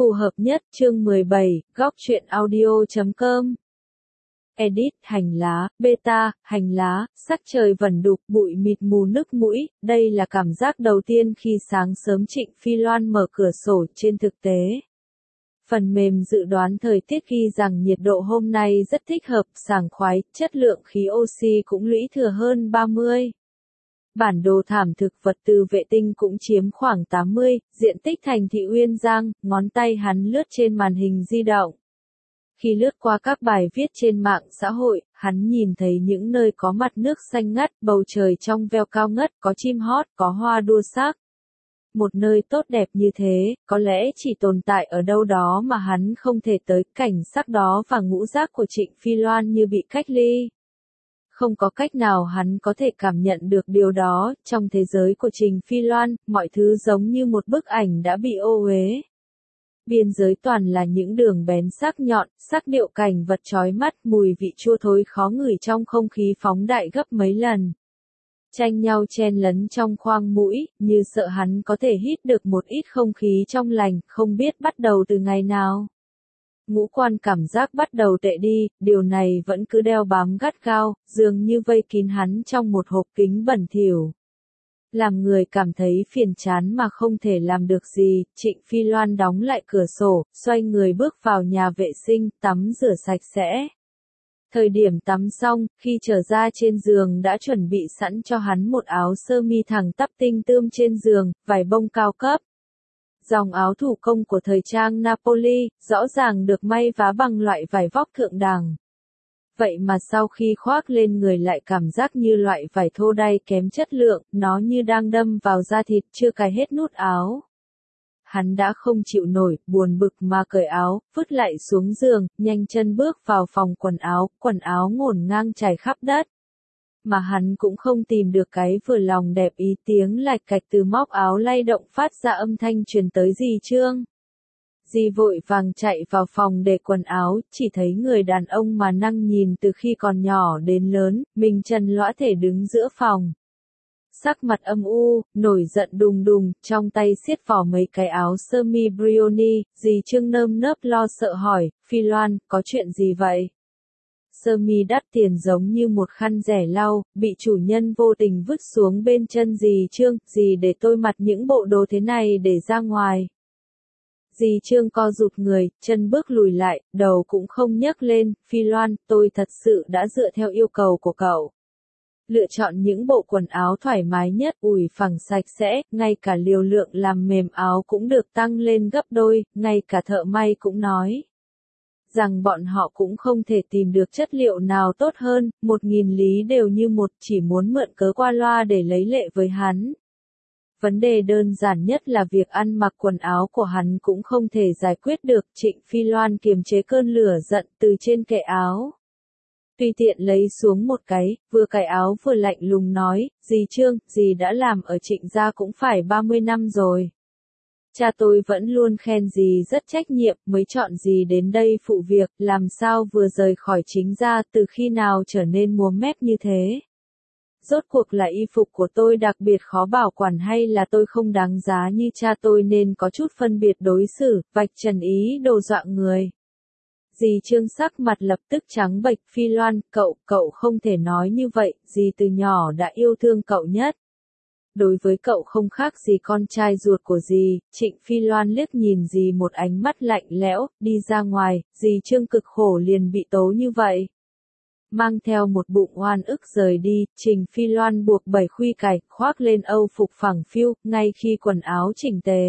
Phù hợp nhất, chương 17, góc truyện audio.com. Edit, hành lá, beta, hành lá, sắc trời vẩn đục, bụi mịt mù nức mũi, đây là cảm giác đầu tiên khi sáng sớm Trịnh Phi Loan mở cửa sổ. Trên thực tế, phần mềm dự đoán thời tiết ghi rằng nhiệt độ hôm nay rất thích hợp, sảng khoái, chất lượng khí oxy cũng lũy thừa hơn 30. Bản đồ thảm thực vật từ vệ tinh cũng chiếm khoảng 80, diện tích thành thị Uyên Giang, ngón tay hắn lướt trên màn hình di động. Khi lướt qua các bài viết trên mạng xã hội, hắn nhìn thấy những nơi có mặt nước xanh ngắt, bầu trời trong veo cao ngất, có chim hót, có hoa đua sắc. Một nơi tốt đẹp như thế, có lẽ chỉ tồn tại ở đâu đó mà hắn không thể tới, cảnh sắc đó và ngũ giác của Trịnh Phi Loan như bị cách ly. Không có cách nào hắn có thể cảm nhận được điều đó, trong thế giới của Trịnh Phi Loan, mọi thứ giống như một bức ảnh đã bị ô uế. Biên giới toàn là những đường bén sắc nhọn, sắc điệu cảnh vật chói mắt, mùi vị chua thối khó ngửi trong không khí phóng đại gấp mấy lần. Tranh nhau chen lấn trong khoang mũi, như sợ hắn có thể hít được một ít không khí trong lành, không biết bắt đầu từ ngày nào. Ngũ quan cảm giác bắt đầu tệ đi, điều này vẫn cứ đeo bám gắt gao, dường như vây kín hắn trong một hộp kính bẩn thỉu. Làm người cảm thấy phiền chán mà không thể làm được gì, Trịnh Phi Loan đóng lại cửa sổ, xoay người bước vào nhà vệ sinh, tắm rửa sạch sẽ. Thời điểm tắm xong, khi trở ra trên giường đã chuẩn bị sẵn cho hắn một áo sơ mi thẳng tắp tinh tươm trên giường, vải bông cao cấp. Dòng áo thủ công của thời trang Napoli, rõ ràng được may vá bằng loại vải vóc thượng đẳng. Vậy mà sau khi khoác lên người lại cảm giác như loại vải thô đay kém chất lượng, nó như đang đâm vào da thịt, chưa cài hết nút áo. Hắn đã không chịu nổi, buồn bực mà cởi áo, vứt lại xuống giường, nhanh chân bước vào phòng quần áo ngổn ngang trải khắp đất. Mà hắn cũng không tìm được cái vừa lòng đẹp ý, tiếng lạch cạch từ móc áo lay động phát ra âm thanh truyền tới dì Trương. Dì vội vàng chạy vào phòng để quần áo, chỉ thấy người đàn ông mà năng nhìn từ khi còn nhỏ đến lớn, mình trần lõa thể đứng giữa phòng. Sắc mặt âm u, nổi giận đùng đùng, trong tay siết vò mấy cái áo sơ mi Brioni, dì Trương nơm nớp lo sợ hỏi, Phi Loan, có chuyện gì vậy? Sơ mi đắt tiền giống như một khăn rẻ lau, bị chủ nhân vô tình vứt xuống bên chân dì Trương, dì để tôi mặc những bộ đồ thế này để ra ngoài. Dì Trương co rụt người, chân bước lùi lại, đầu cũng không nhấc lên, Phi Loan, tôi thật sự đã dựa theo yêu cầu của cậu. Lựa chọn những bộ quần áo thoải mái nhất, ủi phẳng sạch sẽ, ngay cả liều lượng làm mềm áo cũng được tăng lên gấp đôi, ngay cả thợ may cũng nói rằng bọn họ cũng không thể tìm được chất liệu nào tốt hơn, 1000 lý đều như một, chỉ muốn mượn cớ qua loa để lấy lệ với hắn. Vấn đề đơn giản nhất là việc ăn mặc quần áo của hắn cũng không thể giải quyết được, Trịnh Phi Loan kiềm chế cơn lửa giận từ trên kệ áo. Tùy tiện lấy xuống một cái, vừa cài áo vừa lạnh lùng nói, dì Trương, dì đã làm ở Trịnh gia cũng phải 30 năm rồi. Cha tôi vẫn luôn khen dì rất trách nhiệm, mới chọn dì đến đây phụ việc, làm sao vừa rời khỏi chính gia, từ khi nào trở nên múa mép như thế. Rốt cuộc là y phục của tôi đặc biệt khó bảo quản hay là tôi không đáng giá như cha tôi nên có chút phân biệt đối xử, vạch trần ý đồ dọa người. Dì Trương sắc mặt lập tức trắng bệch, Phi Loan, cậu không thể nói như vậy, dì từ nhỏ đã yêu thương cậu nhất. Đối với cậu không khác gì con trai ruột của dì, Trịnh Phi Loan liếc nhìn dì một ánh mắt lạnh lẽo, đi ra ngoài, dì Trương cực khổ liền bị tố như vậy. Mang theo một bụng oan ức rời đi, Trịnh Phi Loan buộc 7 khuy cài, khoác lên âu phục phẳng phiu, ngay khi quần áo chỉnh tề.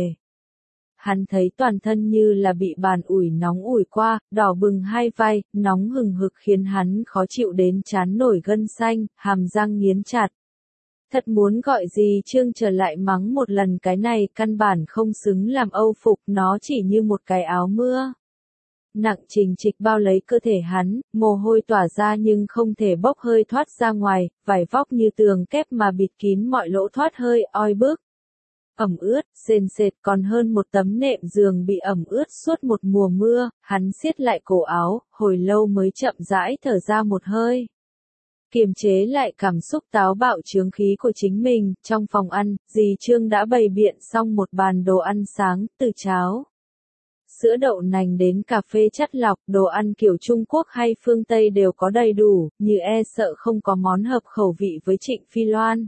Hắn thấy toàn thân như là bị bàn ủi nóng ủi qua, đỏ bừng hai vai, nóng hừng hực khiến hắn khó chịu đến trán nổi gân xanh, hàm răng nghiến chặt. Thật muốn gọi dì Trương trở lại mắng một lần, cái này căn bản không xứng làm âu phục, nó chỉ như một cái áo mưa. Nặng trình trịch bao lấy cơ thể hắn, mồ hôi tỏa ra nhưng không thể bốc hơi thoát ra ngoài, vải vóc như tường kép mà bịt kín mọi lỗ thoát hơi, oi bức. Ẩm ướt, sền sệt, còn hơn một tấm nệm giường bị ẩm ướt suốt một mùa mưa, hắn siết lại cổ áo, hồi lâu mới chậm rãi thở ra một hơi. Kiềm chế lại cảm xúc táo bạo chướng khí của chính mình, trong phòng ăn, dì Trương đã bày biện xong một bàn đồ ăn sáng, từ cháo, sữa đậu nành đến cà phê chất lọc, đồ ăn kiểu Trung Quốc hay phương Tây đều có đầy đủ, như e sợ không có món hợp khẩu vị với Trịnh Phi Loan.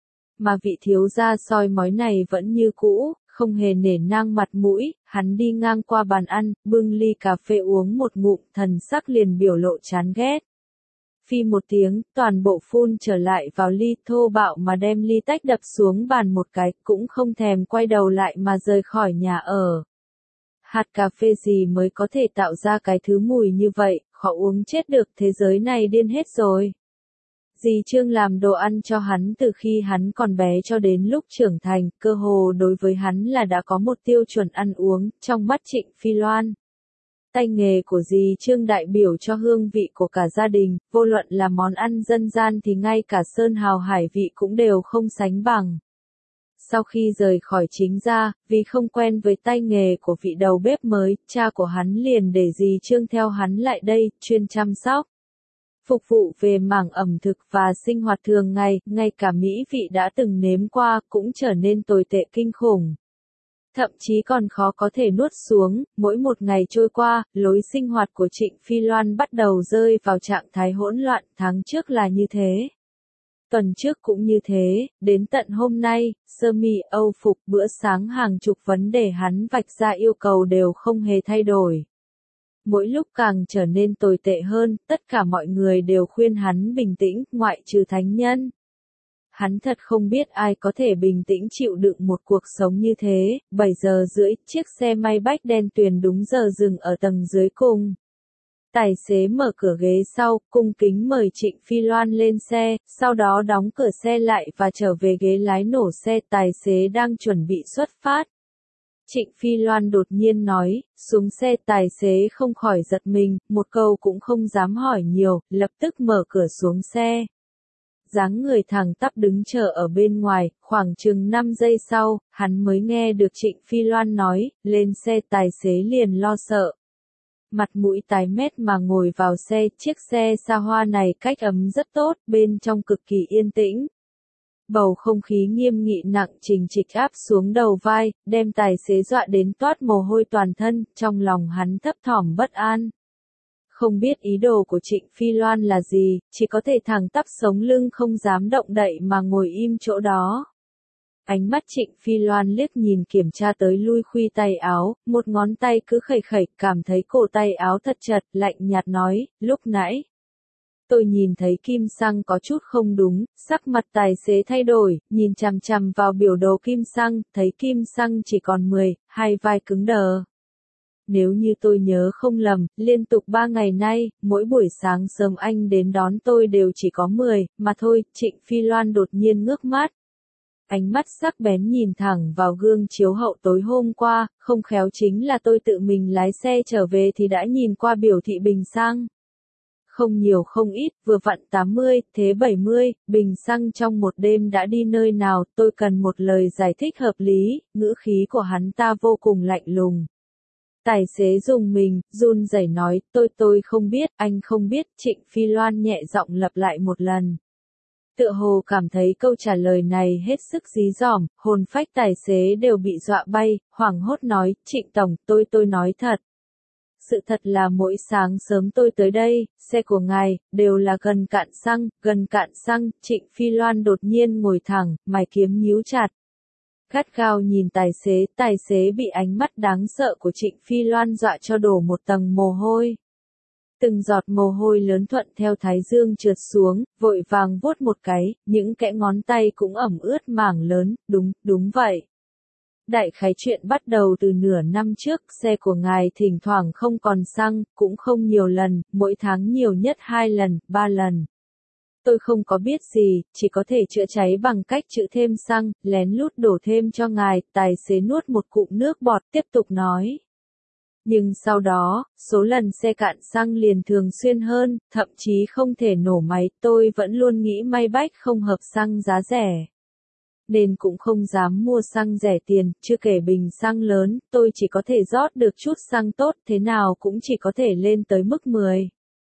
Mà vị thiếu gia soi mói này vẫn như cũ, không hề nể nang mặt mũi, hắn đi ngang qua bàn ăn, bưng ly cà phê uống một ngụm, thần sắc liền biểu lộ chán ghét. Phi một tiếng, toàn bộ phun trở lại vào ly, thô bạo mà đem ly tách đập xuống bàn một cái, cũng không thèm quay đầu lại mà rời khỏi nhà ở. Hạt cà phê gì mới có thể tạo ra cái thứ mùi như vậy, khó uống chết được, thế giới này điên hết rồi. Dì Trương làm đồ ăn cho hắn từ khi hắn còn bé cho đến lúc trưởng thành, cơ hồ đối với hắn là đã có một tiêu chuẩn ăn uống, trong mắt Trịnh Phi Loan. Tay nghề của dì Trương đại biểu cho hương vị của cả gia đình, vô luận là món ăn dân gian thì ngay cả sơn hào hải vị cũng đều không sánh bằng. Sau khi rời khỏi chính gia, vì không quen với tay nghề của vị đầu bếp mới, cha của hắn liền để dì Trương theo hắn lại đây, chuyên chăm sóc. Phục vụ về mảng ẩm thực và sinh hoạt thường ngày, ngay cả mỹ vị đã từng nếm qua cũng trở nên tồi tệ kinh khủng. Thậm chí còn khó có thể nuốt xuống, mỗi một ngày trôi qua, lối sinh hoạt của Trịnh Phi Loan bắt đầu rơi vào trạng thái hỗn loạn, tháng trước là như thế. Tuần trước cũng như thế, đến tận hôm nay, sơ mi, âu phục, bữa sáng hàng chục vấn đề hắn vạch ra yêu cầu đều không hề thay đổi. Mỗi lúc càng trở nên tồi tệ hơn, tất cả mọi người đều khuyên hắn bình tĩnh, ngoại trừ thánh nhân. Hắn thật không biết ai có thể bình tĩnh chịu đựng một cuộc sống như thế. 7:30, chiếc xe may bách đen tuyền đúng giờ dừng ở tầng dưới cùng. Tài xế mở cửa ghế sau, cung kính mời Trịnh Phi Loan lên xe, sau đó đóng cửa xe lại và trở về ghế lái nổ xe. Tài xế đang chuẩn bị xuất phát. Trịnh Phi Loan đột nhiên nói, xuống xe. Tài xế không khỏi giật mình, một câu cũng không dám hỏi nhiều, lập tức mở cửa xuống xe. Dáng người thẳng tắp đứng chờ ở bên ngoài, khoảng chừng 5 giây sau, hắn mới nghe được Trịnh Phi Loan nói, lên xe. Tài xế liền lo sợ. Mặt mũi tái mét mà ngồi vào xe, chiếc xe xa hoa này cách âm rất tốt, bên trong cực kỳ yên tĩnh. Bầu không khí nghiêm nghị nặng trình trịch áp xuống đầu vai, đem tài xế dọa đến toát mồ hôi toàn thân, trong lòng hắn thấp thỏm bất an. Không biết ý đồ của Trịnh Phi Loan là gì, chỉ có thể thẳng tắp sống lưng không dám động đậy mà ngồi im chỗ đó. Ánh mắt Trịnh Phi Loan liếc nhìn kiểm tra tới lui khuy tay áo, một ngón tay cứ khẩy khẩy, cảm thấy cổ tay áo thật chật, lạnh nhạt nói, lúc nãy. Tôi nhìn thấy kim xăng có chút không đúng, sắc mặt tài xế thay đổi, nhìn chằm chằm vào biểu đồ kim xăng, thấy kim xăng chỉ còn 10, hai vai cứng đờ. Nếu như tôi nhớ không lầm, liên tục 3 ngày nay, mỗi buổi sáng sớm anh đến đón tôi đều chỉ có 10, mà thôi. Trịnh Phi Loan đột nhiên ngước mắt. Ánh mắt sắc bén nhìn thẳng vào gương chiếu hậu tối hôm qua, không khéo chính là tôi tự mình lái xe trở về thì đã nhìn qua biểu thị bình xăng. Không nhiều không ít, vừa vặn 80, thế 70, bình xăng trong một đêm đã đi nơi nào, tôi cần một lời giải thích hợp lý, ngữ khí của hắn ta vô cùng lạnh lùng. Tài xế dùng mình, run rẩy nói, tôi không biết, anh không biết. Trịnh Phi Loan nhẹ giọng lặp lại một lần. Tựa hồ cảm thấy câu trả lời này hết sức dí dỏm, hồn phách tài xế đều bị dọa bay, hoảng hốt nói, Trịnh Tổng, tôi nói thật. Sự thật là mỗi sáng sớm tôi tới đây, xe của ngài, đều là gần cạn xăng. Trịnh Phi Loan đột nhiên ngồi thẳng, mày kiếm nhíu chặt. Gắt gao nhìn tài xế bị ánh mắt đáng sợ của Trịnh Phi Loan dọa cho đổ một tầng mồ hôi. Từng giọt mồ hôi lớn thuận theo thái dương trượt xuống, vội vàng vuốt một cái, những kẽ ngón tay cũng ẩm ướt mảng lớn, đúng vậy. Đại khái chuyện bắt đầu từ nửa năm trước, xe của ngài thỉnh thoảng không còn xăng, cũng không nhiều lần, mỗi tháng nhiều nhất 2 lần, 3 lần. Tôi không có biết gì, chỉ có thể chữa cháy bằng cách trữ thêm xăng, lén lút đổ thêm cho ngài. Tài xế nuốt một cụm nước bọt tiếp tục nói. Nhưng sau đó, số lần xe cạn xăng liền thường xuyên hơn, thậm chí không thể nổ máy. Tôi vẫn luôn nghĩ may bách không hợp xăng giá rẻ. Nên cũng không dám mua xăng rẻ tiền, chưa kể bình xăng lớn, tôi chỉ có thể rót được chút xăng tốt, thế nào cũng chỉ có thể lên tới mức 10.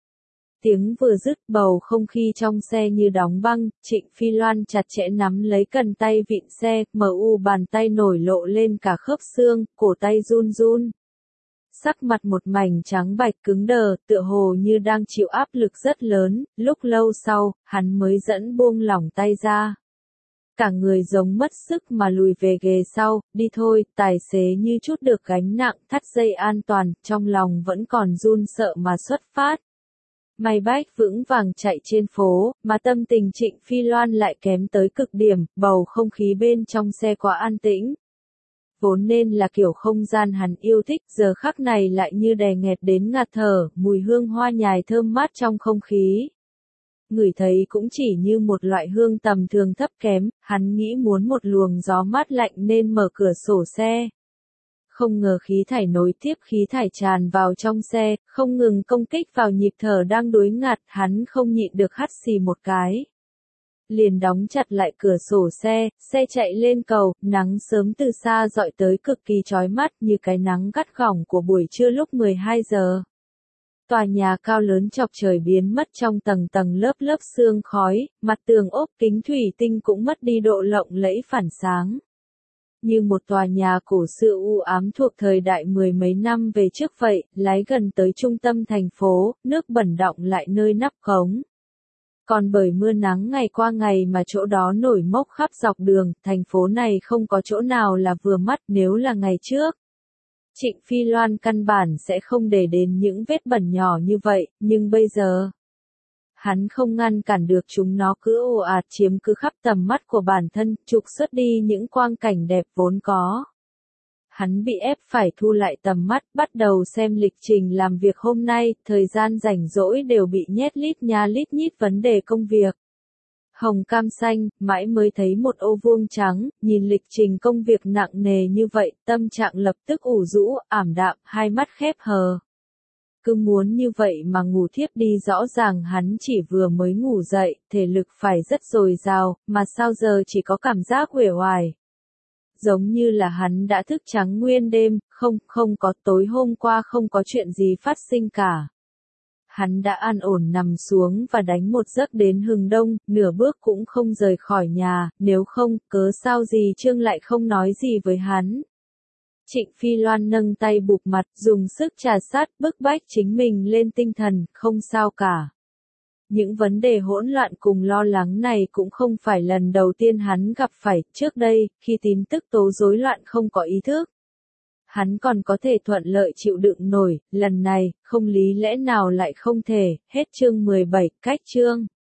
Tiếng vừa dứt, bầu không khí trong xe như đóng băng. Trịnh Phi Loan chặt chẽ nắm lấy cần tay vịn xe, bàn tay nổi lộ lên cả khớp xương, cổ tay run run. sắc mặt một mảnh trắng bạch cứng đờ, tựa hồ như đang chịu áp lực rất lớn, lúc lâu sau, hắn mới dẫn buông lỏng tay ra. Cả người giống mất sức mà lùi về ghế sau, đi thôi, tài xế như chút được gánh nặng, thắt dây an toàn, trong lòng vẫn còn run sợ mà xuất phát. May bách vững vàng chạy trên phố, mà tâm tình Trịnh Phi Loan lại kém tới cực điểm, bầu không khí bên trong xe quá an tĩnh. Vốn nên là kiểu không gian hắn yêu thích, giờ khắc này lại như đè nghẹt đến ngạt thở, mùi hương hoa nhài thơm mát trong không khí. Ngửi thấy cũng chỉ như một loại hương tầm thường thấp kém, hắn nghĩ muốn một luồng gió mát lạnh nên mở cửa sổ xe. Không ngờ khí thải nối tiếp khí thải tràn vào trong xe, không ngừng công kích vào nhịp thở đang đuối ngạt, hắn không nhịn được hắt xì một cái. Liền đóng chặt lại cửa sổ xe chạy lên cầu, nắng sớm từ xa dọi tới cực kỳ chói mắt như cái nắng gắt gỏng của buổi trưa lúc 12 giờ. Tòa nhà cao lớn chọc trời biến mất trong tầng tầng lớp lớp sương khói, mặt tường ốp kính thủy tinh cũng mất đi độ lộng lẫy phản sáng. Như một tòa nhà cổ xưa u ám thuộc thời đại mười mấy năm về trước vậy, lái gần tới trung tâm thành phố, nước bẩn đọng lại nơi nắp cống. Còn bởi mưa nắng ngày qua ngày mà chỗ đó nổi mốc khắp dọc đường, thành phố này không có chỗ nào là vừa mắt nếu là ngày trước. Trịnh Phi Loan căn bản sẽ không để đến những vết bẩn nhỏ như vậy, nhưng bây giờ, hắn không ngăn cản được chúng nó cứ ồ ạt chiếm cứ khắp tầm mắt của bản thân, trục xuất đi những quang cảnh đẹp vốn có. Hắn bị ép phải thu lại tầm mắt, bắt đầu xem lịch trình làm việc hôm nay, thời gian rảnh rỗi đều bị nhét lít nha lít nhít vấn đề công việc. Hồng cam xanh, mãi mới thấy một ô vuông trắng, nhìn lịch trình công việc nặng nề như vậy, tâm trạng lập tức ủ rũ, ảm đạm, hai mắt khép hờ. Cứ muốn như vậy mà ngủ thiếp đi, rõ ràng hắn chỉ vừa mới ngủ dậy, thể lực phải rất dồi dào, mà sao giờ chỉ có cảm giác uể oải. Giống như là hắn đã thức trắng nguyên đêm, không có, tối hôm qua không có chuyện gì phát sinh cả. Hắn đã an ổn nằm xuống và đánh một giấc đến hừng đông, nửa bước cũng không rời khỏi nhà, nếu không, cớ sao gì Trương lại không nói gì với hắn. Trịnh Phi Loan nâng tay bụp mặt, dùng sức trà sát, bức bách chính mình lên tinh thần, không sao cả. Những vấn đề hỗn loạn cùng lo lắng này cũng không phải lần đầu tiên hắn gặp phải, trước đây, khi tin tức tố rối loạn không có ý thức. Hắn còn có thể thuận lợi chịu đựng nổi, lần này, không lý lẽ nào lại không thể, hết chương 17, cách chương.